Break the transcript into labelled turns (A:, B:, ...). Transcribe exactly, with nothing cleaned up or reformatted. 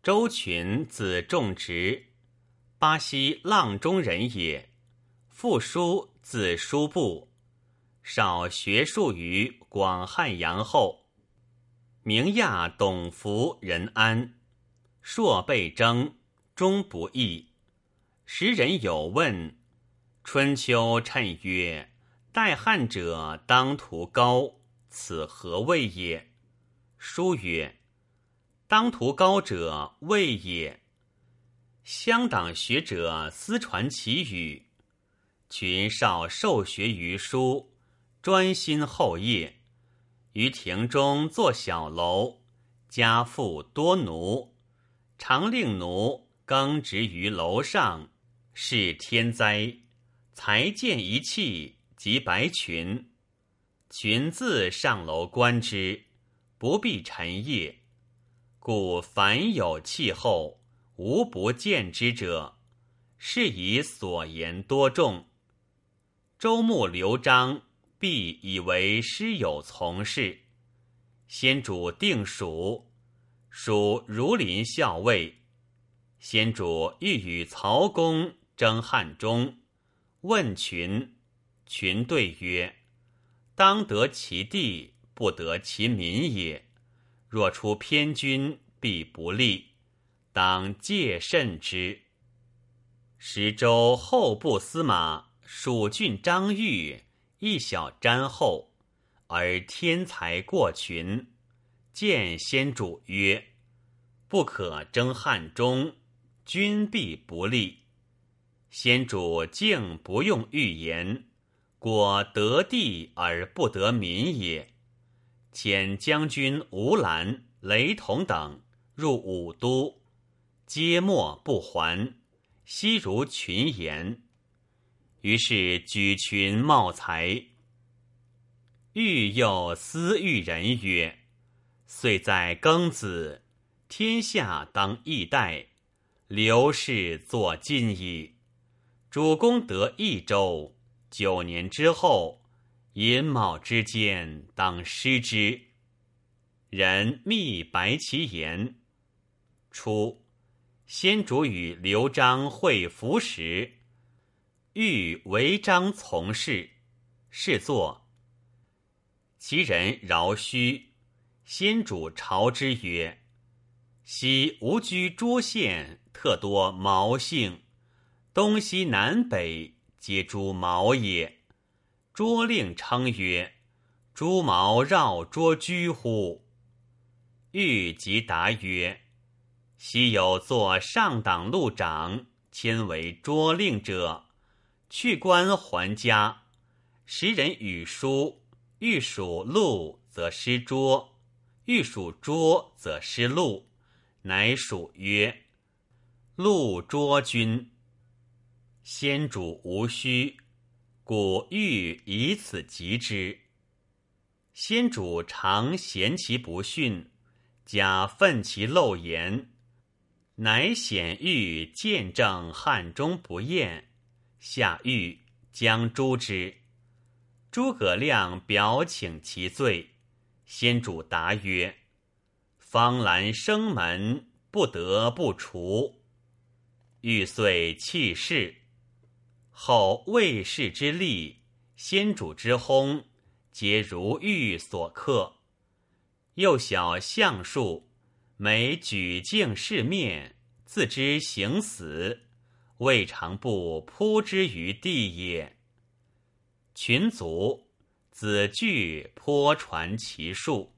A: 周群字仲直，巴西阆中人也。父叔字叔布，少学术于广汉阳后。名亚董福仁安，硕被征，终不义。时人有问，春秋谶曰：代汉者当图高，此何谓也？书曰：当图高者谓也。乡党学者私传其语，群少受学于书，专心后业。于庭中作小楼，家父多奴，常令奴耕植于楼上，是天灾。才见一气，即白群。群自上楼观之，不必晨夜。故凡有气候，无不见之者，是以所言多众。周穆刘璋必以为师友从事。先主定蜀，蜀如临校尉。先主欲与曹公争汉中，问群，群对曰：当得其地，不得其民也。若出偏军，必不利，当戒慎之。时周后部司马蜀郡张玉一小瞻后，而天才过群，见先主曰：不可争汉中，君必不利。先主竟不用预言，果得地而不得民也。遣将军吴兰、雷同等入武都，皆没不还，悉如群言。于是举群茂才。欲又思遇人曰：岁在庚子，天下当易代，刘氏作晋矣。主公得益州，九年之后，寅卯之间，当失之。人密白其言。初，先主与刘璋会服时，欲为章从事，是作。其人饶须，先主朝之曰：昔吾居诸县，特多毛姓，东西南北皆诸毛也。卓令称曰：诸毛绕卓居乎？欲即答曰：昔有作上党路长，迁为卓令者，去官还家。时人语书，欲属路则失卓，欲属卓则失路，乃属曰：路卓君。先主无须，故欲以此及之。先主常嫌其不逊，假愤其漏言，乃显欲见证汉中不厌，下狱将诛之。诸葛亮表请其罪，先主答曰：方兰生门，不得不除。欲遂弃市。后魏氏之立，先主之薨，皆如玉所刻。幼小相术，每举镜视面，自知行死，未尝不扑之于地也。群卒子句颇传其术。